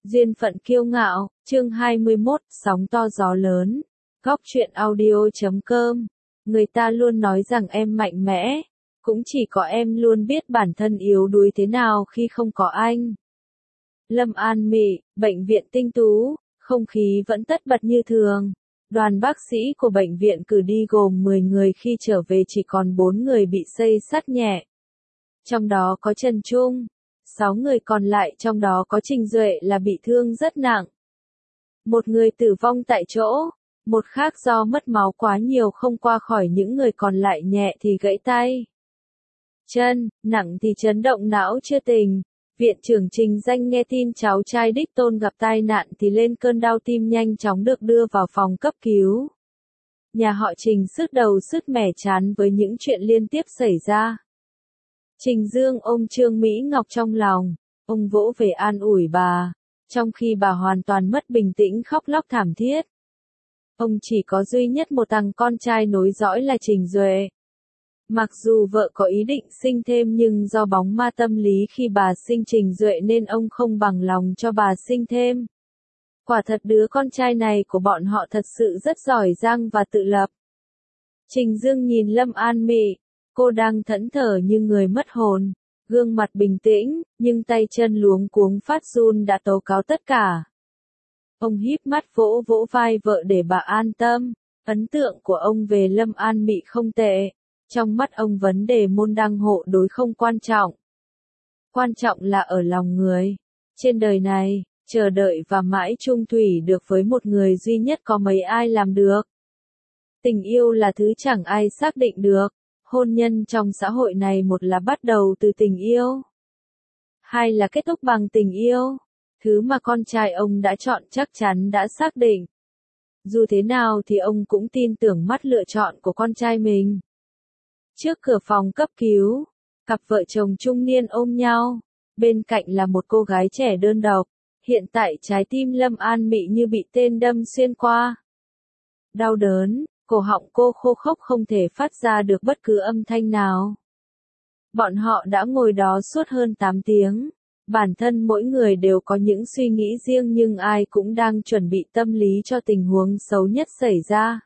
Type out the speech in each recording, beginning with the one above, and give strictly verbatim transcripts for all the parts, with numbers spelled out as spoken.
Duyên phận kiêu ngạo, chương hai mươi mốt, sóng to gió lớn. Góc truyện audio chấm com. Người ta luôn nói rằng em mạnh mẽ, cũng chỉ có em luôn biết bản thân yếu đuối thế nào khi không có anh. Lâm An Mị, bệnh viện Tinh Tú, không khí vẫn tất bật như thường. Đoàn bác sĩ của bệnh viện cử đi gồm mười người, khi trở về chỉ còn bốn người bị xây xát nhẹ. Trong đó có Trần Trung. Sáu người còn lại trong đó có Trình Duệ là bị thương rất nặng. Một người tử vong tại chỗ, một khác do mất máu quá nhiều không qua khỏi, những người còn lại nhẹ thì gãy tay, chân, nặng thì chấn động não chưa tỉnh. Viện trưởng Trình Danh nghe tin cháu trai đích tôn gặp tai nạn thì lên cơn đau tim, nhanh chóng được đưa vào phòng cấp cứu. Nhà họ Trình sứt đầu sứt mẻ chán với những chuyện liên tiếp xảy ra. Trình Dương ôm Trương Mỹ Ngọc trong lòng, ông vỗ về an ủi bà, trong khi bà hoàn toàn mất bình tĩnh khóc lóc thảm thiết. Ông chỉ có duy nhất một thằng con trai nối dõi là Trình Duệ. Mặc dù vợ có ý định sinh thêm nhưng do bóng ma tâm lý khi bà sinh Trình Duệ nên ông không bằng lòng cho bà sinh thêm. Quả thật đứa con trai này của bọn họ thật sự rất giỏi giang và tự lập. Trình Dương nhìn Lâm An Mị. Cô đang thẫn thờ như người mất hồn, gương mặt bình tĩnh, nhưng tay chân luống cuống phát run đã tố cáo tất cả. Ông híp mắt vỗ vỗ vai vợ để bà an tâm. Ấn tượng của ông về Lâm An Mị không tệ. Trong mắt ông vấn đề môn đăng hộ đối không quan trọng. Quan trọng là ở lòng người. Trên đời này, chờ đợi và mãi chung thủy được với một người duy nhất có mấy ai làm được. Tình yêu là thứ chẳng ai xác định được. Hôn nhân trong xã hội này, một là bắt đầu từ tình yêu, hai là kết thúc bằng tình yêu. Thứ mà con trai ông đã chọn chắc chắn đã xác định. Dù thế nào thì ông cũng tin tưởng mắt lựa chọn của con trai mình. Trước cửa phòng cấp cứu, cặp vợ chồng trung niên ôm nhau, bên cạnh là một cô gái trẻ đơn độc. Hiện tại trái tim Lâm An Mị như bị tên đâm xuyên qua. Đau đớn. Cổ họng cô khô khốc không thể phát ra được bất cứ âm thanh nào. Bọn họ đã ngồi đó suốt hơn tám tiếng. Bản thân mỗi người đều có những suy nghĩ riêng nhưng ai cũng đang chuẩn bị tâm lý cho tình huống xấu nhất xảy ra.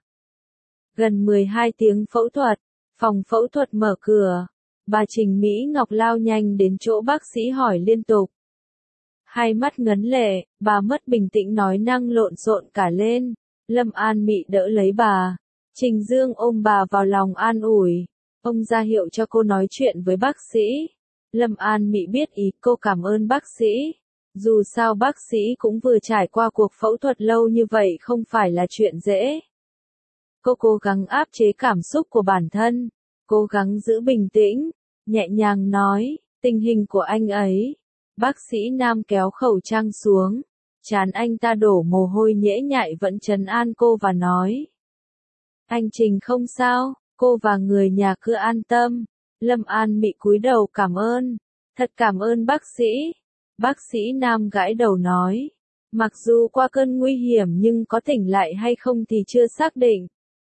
Gần mười hai tiếng phẫu thuật, phòng phẫu thuật mở cửa. Bà Trình Mỹ Ngọc lao nhanh đến chỗ bác sĩ hỏi liên tục. Hai mắt ngấn lệ, bà mất bình tĩnh nói năng lộn xộn cả lên. Lâm An Mị đỡ lấy bà. Trình Dương ôm bà vào lòng an ủi. Ông ra hiệu cho cô nói chuyện với bác sĩ. Lâm An Mị biết ý, cô cảm ơn bác sĩ. Dù sao bác sĩ cũng vừa trải qua cuộc phẫu thuật lâu như vậy không phải là chuyện dễ. Cô cố gắng áp chế cảm xúc của bản thân, cố gắng giữ bình tĩnh, nhẹ nhàng nói, tình hình của anh ấy. Bác sĩ nam kéo khẩu trang xuống, trán anh ta đổ mồ hôi nhễ nhại vẫn trấn an cô và nói. Anh Trình không sao, cô và người nhà cứ an tâm. Lâm An Mị cúi đầu cảm ơn. Thật cảm ơn bác sĩ. Bác sĩ nam gãi đầu nói. Mặc dù qua cơn nguy hiểm nhưng có tỉnh lại hay không thì chưa xác định.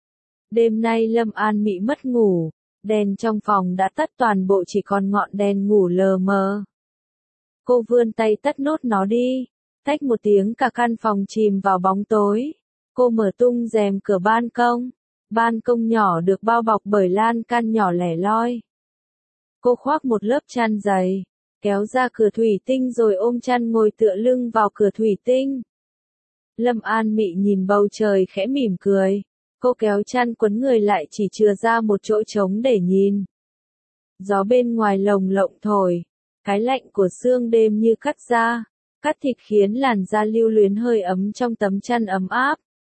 Đêm nay Lâm An Mị mất ngủ. Đèn trong phòng đã tắt toàn bộ, chỉ còn ngọn đèn ngủ lờ mờ. Cô vươn tay tắt nốt nó đi. Tách một tiếng cả căn phòng chìm vào bóng tối. Cô mở tung rèm cửa ban công. Ban công nhỏ được bao bọc bởi lan can nhỏ lẻ loi. Cô khoác một lớp chăn dày, kéo ra cửa thủy tinh rồi ôm chăn ngồi tựa lưng vào cửa thủy tinh. Lâm An Mị nhìn bầu trời khẽ mỉm cười. Cô kéo chăn quấn người lại, chỉ chừa ra một chỗ trống để nhìn. Gió bên ngoài lồng lộng thổi, cái lạnh của sương đêm như cắt da, cắt thịt khiến làn da lưu luyến hơi ấm trong tấm chăn ấm áp.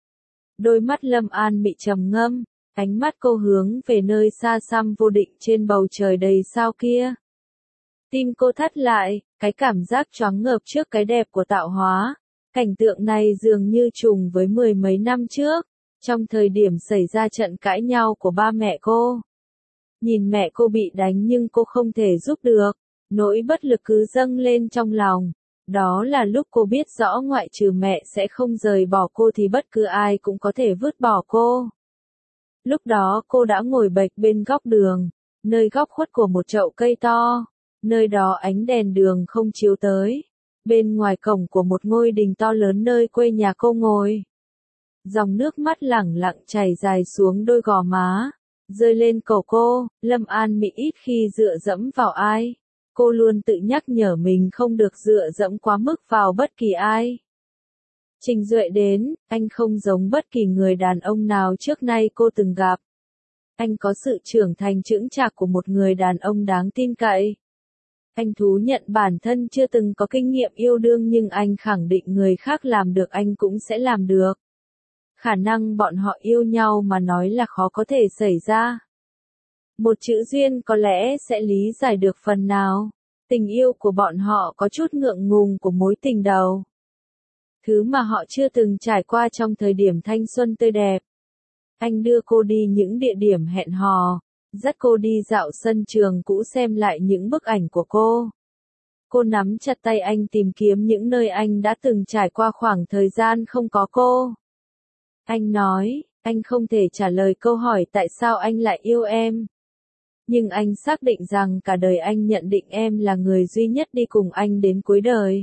Đôi mắt Lâm An Mị trầm ngâm, ánh mắt cô hướng về nơi xa xăm vô định trên bầu trời đầy sao kia. Tim cô thắt lại, cái cảm giác choáng ngợp trước cái đẹp của tạo hóa. Cảnh tượng này dường như trùng với mười mấy năm trước, trong thời điểm xảy ra trận cãi nhau của ba mẹ cô. Nhìn mẹ cô bị đánh nhưng cô không thể giúp được, nỗi bất lực cứ dâng lên trong lòng. Đó là lúc cô biết rõ ngoại trừ mẹ sẽ không rời bỏ cô thì bất cứ ai cũng có thể vứt bỏ cô. Lúc đó cô đã ngồi bệt bên góc đường, nơi góc khuất của một chậu cây to, nơi đó ánh đèn đường không chiếu tới. Bên ngoài cổng của một ngôi đình to lớn nơi quê nhà cô ngồi. Dòng nước mắt lẳng lặng chảy dài xuống đôi gò má, rơi lên cổ cô. Lâm An Mị ít khi dựa dẫm vào ai. Cô luôn tự nhắc nhở mình không được dựa dẫm quá mức vào bất kỳ ai. Trình Duệ đến, anh không giống bất kỳ người đàn ông nào trước nay cô từng gặp. Anh có sự trưởng thành chững chạc của một người đàn ông đáng tin cậy. Anh thú nhận bản thân chưa từng có kinh nghiệm yêu đương nhưng anh khẳng định người khác làm được anh cũng sẽ làm được. Khả năng bọn họ yêu nhau mà nói là khó có thể xảy ra. Một chữ duyên có lẽ sẽ lý giải được phần nào. Tình yêu của bọn họ có chút ngượng ngùng của mối tình đầu. Thứ mà họ chưa từng trải qua trong thời điểm thanh xuân tươi đẹp. Anh đưa cô đi những địa điểm hẹn hò, dắt cô đi dạo sân trường cũ xem lại những bức ảnh của cô. Cô nắm chặt tay anh tìm kiếm những nơi anh đã từng trải qua khoảng thời gian không có cô. Anh nói, anh không thể trả lời câu hỏi tại sao anh lại yêu em. Nhưng anh xác định rằng cả đời anh nhận định em là người duy nhất đi cùng anh đến cuối đời.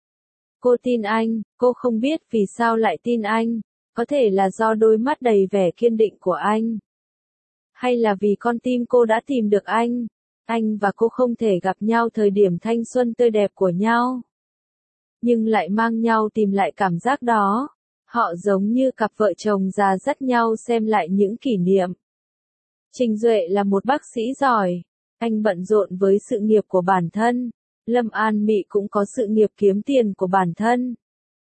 Cô tin anh, cô không biết vì sao lại tin anh, có thể là do đôi mắt đầy vẻ kiên định của anh. Hay là vì con tim cô đã tìm được anh, anh và cô không thể gặp nhau thời điểm thanh xuân tươi đẹp của nhau. Nhưng lại mang nhau tìm lại cảm giác đó, họ giống như cặp vợ chồng già dắt nhau xem lại những kỷ niệm. Trình Duệ là một bác sĩ giỏi, anh bận rộn với sự nghiệp của bản thân. Lâm An Mị cũng có sự nghiệp kiếm tiền của bản thân.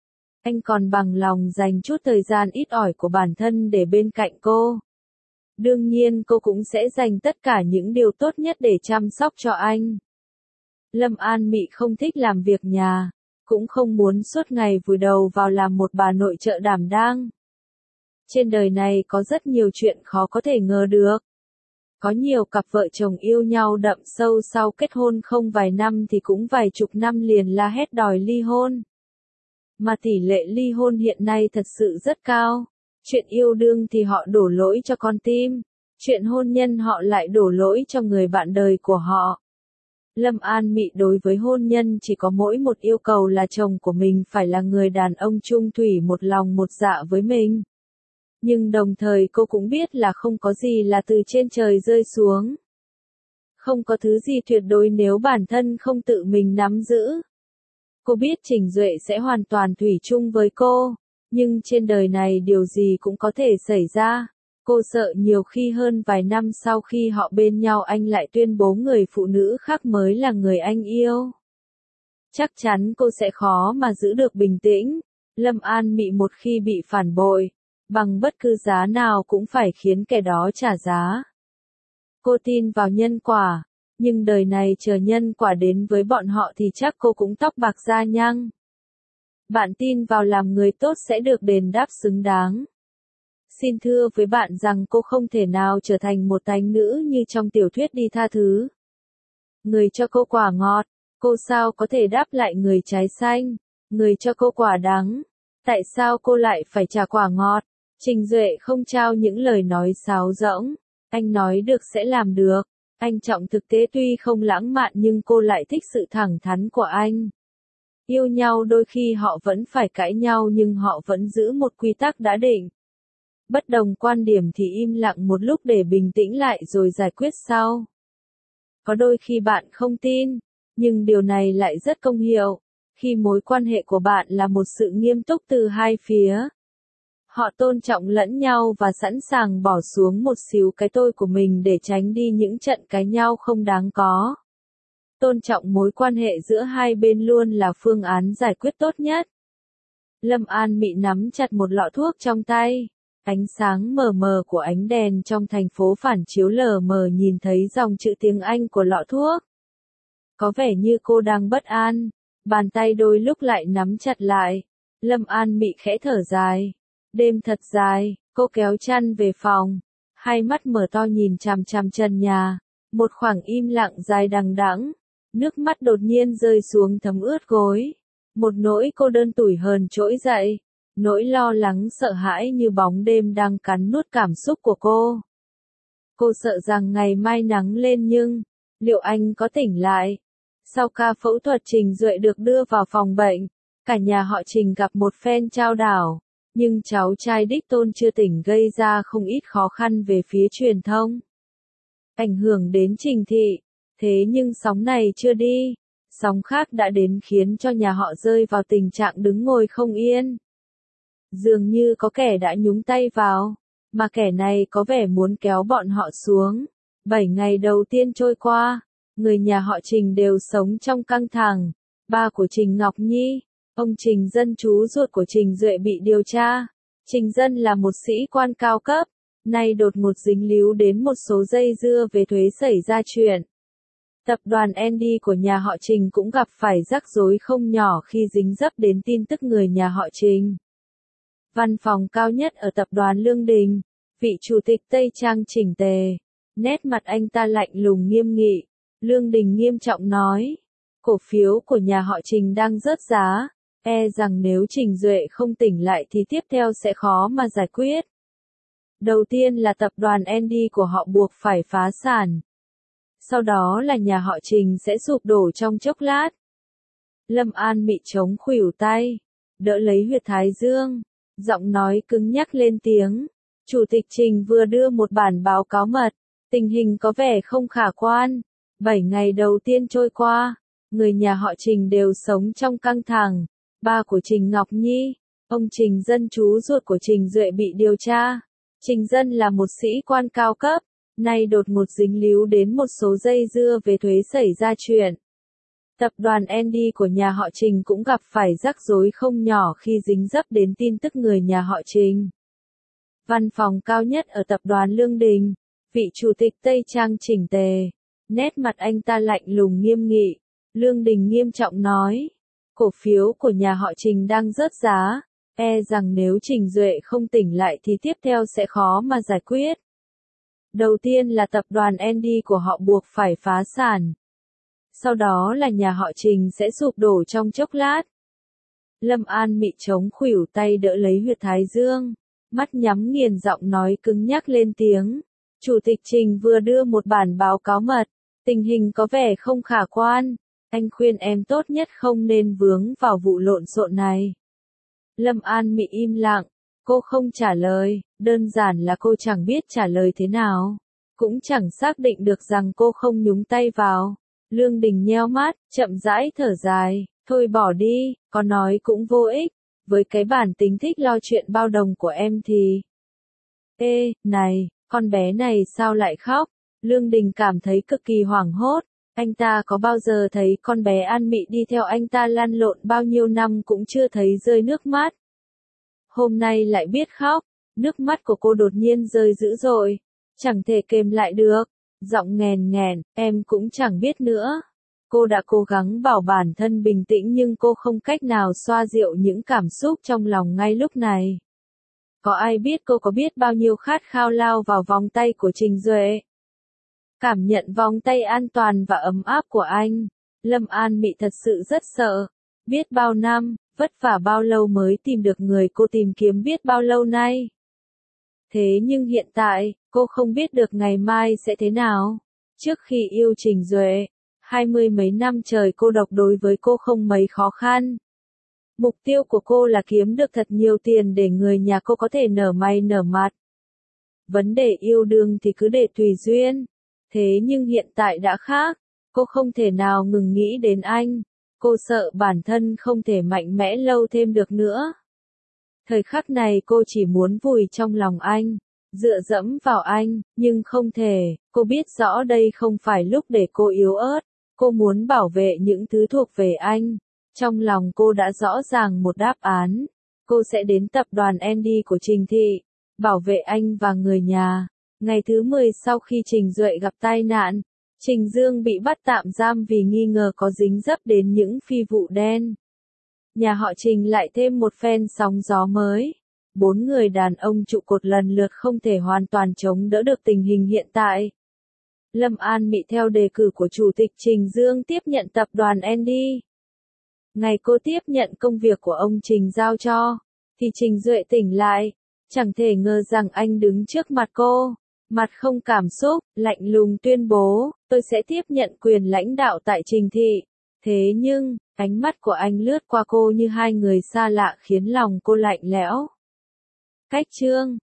Anh còn bằng lòng dành chút thời gian ít ỏi của bản thân để bên cạnh cô. Đương nhiên cô cũng sẽ dành tất cả những điều tốt nhất để chăm sóc cho anh. Lâm An Mị không thích làm việc nhà, cũng không muốn suốt ngày vùi đầu vào làm một bà nội trợ đảm đang. Trên đời này có rất nhiều chuyện khó có thể ngờ được. Có nhiều cặp vợ chồng yêu nhau đậm sâu sau kết hôn không vài năm thì cũng vài chục năm liền la hét đòi ly hôn. Mà tỷ lệ ly hôn hiện nay thật sự rất cao. Chuyện yêu đương thì họ đổ lỗi cho con tim, chuyện hôn nhân họ lại đổ lỗi cho người bạn đời của họ. Lâm An Mị đối với hôn nhân chỉ có mỗi một yêu cầu là chồng của mình phải là người đàn ông chung thủy một lòng một dạ với mình. Nhưng đồng thời cô cũng biết là không có gì là từ trên trời rơi xuống. Không có thứ gì tuyệt đối nếu bản thân không tự mình nắm giữ. Cô biết Trình Duệ sẽ hoàn toàn thủy chung với cô, nhưng trên đời này điều gì cũng có thể xảy ra. Cô sợ nhiều khi hơn vài năm sau khi họ bên nhau anh lại tuyên bố người phụ nữ khác mới là người anh yêu. Chắc chắn cô sẽ khó mà giữ được bình tĩnh. Lâm An Mị một khi bị phản bội, bằng bất cứ giá nào cũng phải khiến kẻ đó trả giá. Cô tin vào nhân quả, nhưng đời này chờ nhân quả đến với bọn họ thì chắc cô cũng tóc bạc da nhang. Bạn tin vào làm người tốt sẽ được đền đáp xứng đáng. Xin thưa với bạn rằng cô không thể nào trở thành một thánh nữ như trong tiểu thuyết đi tha thứ. Người cho cô quả ngọt, cô sao có thể đáp lại người trái xanh, người cho cô quả đắng, tại sao cô lại phải trả quả ngọt? Trình Duệ không trao những lời nói sáo rỗng, anh nói được sẽ làm được, anh trọng thực tế tuy không lãng mạn nhưng cô lại thích sự thẳng thắn của anh. Yêu nhau đôi khi họ vẫn phải cãi nhau nhưng họ vẫn giữ một quy tắc đã định. Bất đồng quan điểm thì im lặng một lúc để bình tĩnh lại rồi giải quyết sau. Có đôi khi bạn không tin, nhưng điều này lại rất công hiệu, khi mối quan hệ của bạn là một sự nghiêm túc từ hai phía. Họ tôn trọng lẫn nhau và sẵn sàng bỏ xuống một xíu cái tôi của mình để tránh đi những trận cãi nhau không đáng có. Tôn trọng mối quan hệ giữa hai bên luôn là phương án giải quyết tốt nhất. Lâm An Mị nắm chặt một lọ thuốc trong tay. Ánh sáng mờ mờ của ánh đèn trong thành phố phản chiếu lờ mờ nhìn thấy dòng chữ tiếng Anh của lọ thuốc. Có vẻ như cô đang bất an, bàn tay đôi lúc lại nắm chặt lại. Lâm An Mị khẽ thở dài. Đêm thật dài, cô kéo chăn về phòng, hai mắt mở to nhìn chằm chằm trần nhà, một khoảng im lặng dài đằng đẵng, nước mắt đột nhiên rơi xuống thấm ướt gối, một nỗi cô đơn tủi hờn trỗi dậy, nỗi lo lắng sợ hãi như bóng đêm đang cắn nuốt cảm xúc của cô. Cô sợ rằng ngày mai nắng lên nhưng, liệu anh có tỉnh lại? Sau ca phẫu thuật Trình Duệ được đưa vào phòng bệnh, cả nhà họ Trình gặp một phen chao đảo, nhưng cháu trai đích tôn chưa tỉnh gây ra không ít khó khăn về phía truyền thông. Ảnh hưởng đến Trình thị, thế nhưng sóng này chưa đi, sóng khác đã đến khiến cho nhà họ rơi vào tình trạng đứng ngồi không yên. Dường như có kẻ đã nhúng tay vào, mà kẻ này có vẻ muốn kéo bọn họ xuống. Bảy ngày đầu tiên trôi qua, người nhà họ Trình đều sống trong căng thẳng. Ba của Trình Ngọc Nhi, ông Trình Dân chú ruột của Trình Duệ bị điều tra. Trình Dân là một sĩ quan cao cấp, nay đột ngột dính líu đến một số dây dưa về thuế xảy ra chuyện. Tập đoàn Andy của nhà họ Trình cũng gặp phải rắc rối không nhỏ khi dính dấp đến tin tức người nhà họ Trình. Văn phòng cao nhất ở tập đoàn Lương Đình, vị chủ tịch Tây Trang chỉnh tề, nét mặt anh ta lạnh lùng nghiêm nghị. Lương Đình nghiêm trọng nói, cổ phiếu của nhà họ Trình đang rớt giá, e rằng nếu Trình Duệ không tỉnh lại thì tiếp theo sẽ khó mà giải quyết. Đầu tiên là tập đoàn Andy của họ buộc phải phá sản. Sau đó là nhà họ Trình sẽ sụp đổ trong chốc lát. Lâm An Mị chống khuỷu tay, đỡ lấy huyệt thái dương, giọng nói cứng nhắc lên tiếng. Chủ tịch Trình vừa đưa một bản báo cáo mật, tình hình có vẻ không khả quan. Bảy ngày đầu tiên trôi qua, người nhà họ Trình đều sống trong căng thẳng. Ba của Trình Ngọc Nhi, ông Trình Dân chú ruột của Trình Duệ bị điều tra. Trình Dân là một sĩ quan cao cấp, nay đột ngột dính líu đến một số dây dưa về thuế xảy ra chuyện. Tập đoàn Andy của nhà họ Trình cũng gặp phải rắc rối không nhỏ khi dính dấp đến tin tức người nhà họ Trình. Văn phòng cao nhất ở tập đoàn Lương Đình, vị chủ tịch Tây Trang chỉnh tề, nét mặt anh ta lạnh lùng nghiêm nghị. Lương Đình nghiêm trọng nói, cổ phiếu của nhà họ Trình đang rớt giá, e rằng nếu Trình Duệ không tỉnh lại thì tiếp theo sẽ khó mà giải quyết. Đầu tiên là tập đoàn Andy của họ buộc phải phá sản. Sau đó là nhà họ Trình sẽ sụp đổ trong chốc lát. Lâm An Mị chống khuỷu tay đỡ lấy huyệt thái dương, mắt nhắm nghiền giọng nói cứng nhắc lên tiếng. Chủ tịch Trình vừa đưa một bản báo cáo mật, tình hình có vẻ không khả quan. Anh khuyên em tốt nhất không nên vướng vào vụ lộn xộn này. Lâm An Mị im lặng, cô không trả lời, đơn giản là cô chẳng biết trả lời thế nào. Cũng chẳng xác định được rằng cô không nhúng tay vào. Lương Đình nheo mắt, chậm rãi thở dài, thôi bỏ đi, có nói cũng vô ích, với cái bản tính thích lo chuyện bao đồng của em thì... Ê, này, con bé này sao lại khóc? Lương Đình cảm thấy cực kỳ hoảng hốt, anh ta có bao giờ thấy con bé An Mị đi theo anh ta lăn lộn bao nhiêu năm cũng chưa thấy rơi nước mắt. Hôm nay lại biết khóc, nước mắt của cô đột nhiên rơi dữ dội, chẳng thể kềm lại được. Giọng nghèn nghèn, em cũng chẳng biết nữa. Cô đã cố gắng bảo bản thân bình tĩnh nhưng cô không cách nào xoa dịu những cảm xúc trong lòng ngay lúc này. Có ai biết cô có biết bao nhiêu khát khao lao vào vòng tay của Trình Duệ. Cảm nhận vòng tay an toàn và ấm áp của anh. Lâm An Mị thật sự rất sợ. Biết bao năm, vất vả bao lâu mới tìm được người cô tìm kiếm biết bao lâu nay. Thế nhưng hiện tại, cô không biết được ngày mai sẽ thế nào. Trước khi yêu Trình Duệ, hai mươi mấy năm trời cô độc đối với cô không mấy khó khăn. Mục tiêu của cô là kiếm được thật nhiều tiền để người nhà cô có thể nở mày nở mặt. Vấn đề yêu đương thì cứ để tùy duyên. Thế nhưng hiện tại đã khác, cô không thể nào ngừng nghĩ đến anh. Cô sợ bản thân không thể mạnh mẽ lâu thêm được nữa. Thời khắc này cô chỉ muốn vùi trong lòng anh, dựa dẫm vào anh, nhưng không thể, cô biết rõ đây không phải lúc để cô yếu ớt, cô muốn bảo vệ những thứ thuộc về anh. Trong lòng cô đã rõ ràng một đáp án, cô sẽ đến tập đoàn Andy của Trình thị, bảo vệ anh và người nhà. Ngày thứ mười sau khi Trình Duệ gặp tai nạn, Trình Dương bị bắt tạm giam vì nghi ngờ có dính dấp đến những phi vụ đen. Nhà họ Trình lại thêm một phen sóng gió mới. Bốn người đàn ông trụ cột lần lượt không thể hoàn toàn chống đỡ được tình hình hiện tại. Lâm An Mị theo đề cử của Chủ tịch Trình Dương tiếp nhận tập đoàn Andy. Ngày cô tiếp nhận công việc của ông Trình giao cho, thì Trình Duệ tỉnh lại. Chẳng thể ngờ rằng anh đứng trước mặt cô, mặt không cảm xúc, lạnh lùng tuyên bố, tôi sẽ tiếp nhận quyền lãnh đạo tại Trình thị. Thế nhưng, ánh mắt của anh lướt qua cô như hai người xa lạ khiến lòng cô lạnh lẽo. Cách Trương,